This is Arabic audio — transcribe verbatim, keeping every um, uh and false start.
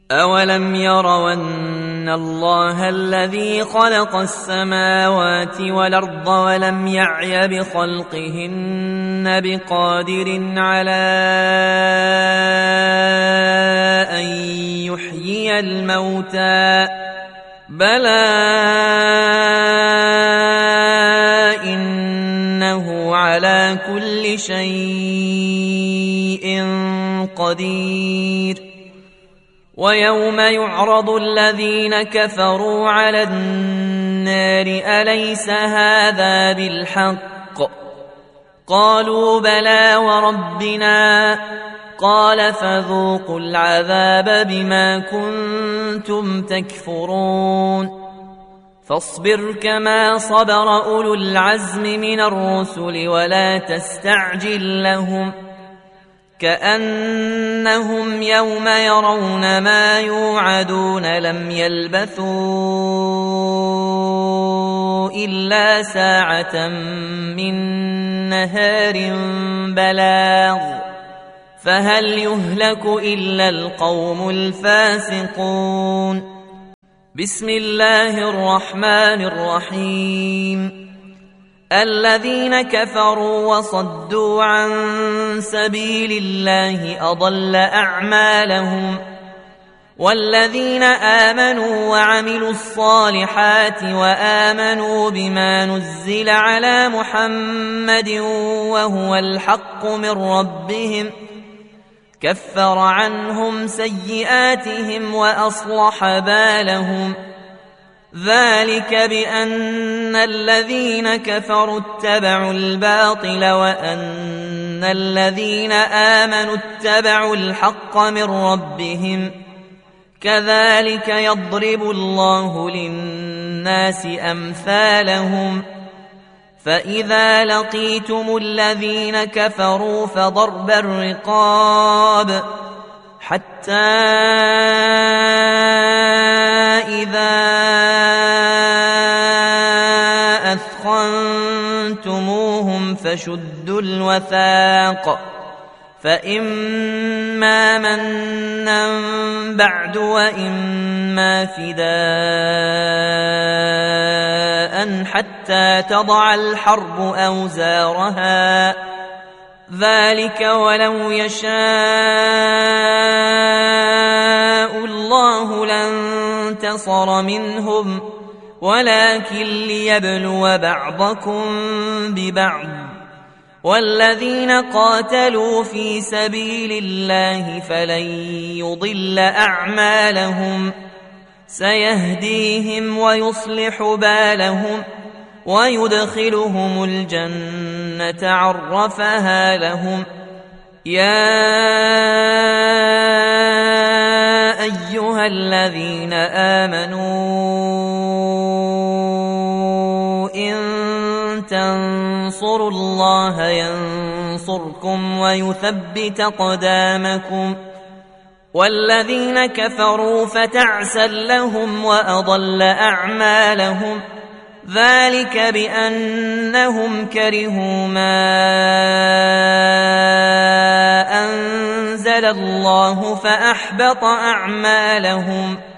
أولم يروا أن الله الذي خلق السماوات والأرض ولم يعي بخلقهن بقادر على أن يحيي الموتى بلى إنه على كل شيء قدير. ويوم يعرض الذين كفروا على النار أليس هذا بالحق قالوا بلى وربنا قال فذوقوا العذاب بما كنتم تكفرون. فاصبر كما صبر أولو العزم من الرسل ولا تستعجل لهم كأنهم يوم يرون ما يوعدون لم يلبثوا إلا ساعة من نهار بلاغ فهل يهلك إلا القوم الفاسقون. بسم الله الرحمن الرحيم. الذين كفروا وصدوا عن سبيل الله أضل أعمالهم والذين آمنوا وعملوا الصالحات وآمنوا بما نزل على محمد وهو الحق من ربهم كفر عنهم سيئاتهم وأصلح بالهم ذلك بأن الذين كفروا اتبعوا الباطل وأن الذين آمنوا اتبعوا الحق من ربهم كذلك يضرب الله للناس أمثالهم. فإذا لقيتم الذين كفروا فضرب الرقاب حتى إذا أثخنتموهم فشدوا الوثاق فإما منا بعد وإما فداء حتى تضع الحرب أوزارها ذلك ولو يشاء الله لانتصر منهم ولكن ليبلو بعضكم ببعض والذين قاتلوا في سبيل الله فلن يضل أعمالهم سيهديهم ويصلح بالهم ويدخلهم الجنة عرفها لهم. يا أيها الذين آمنوا إن تنصروا الله ينصركم ويثبت أقدامكم والذين كفروا فتعسا لهم وأضل أعمالهم ذلك بأنهم كرهوا ما أنزل الله فأحبط أعمالهم.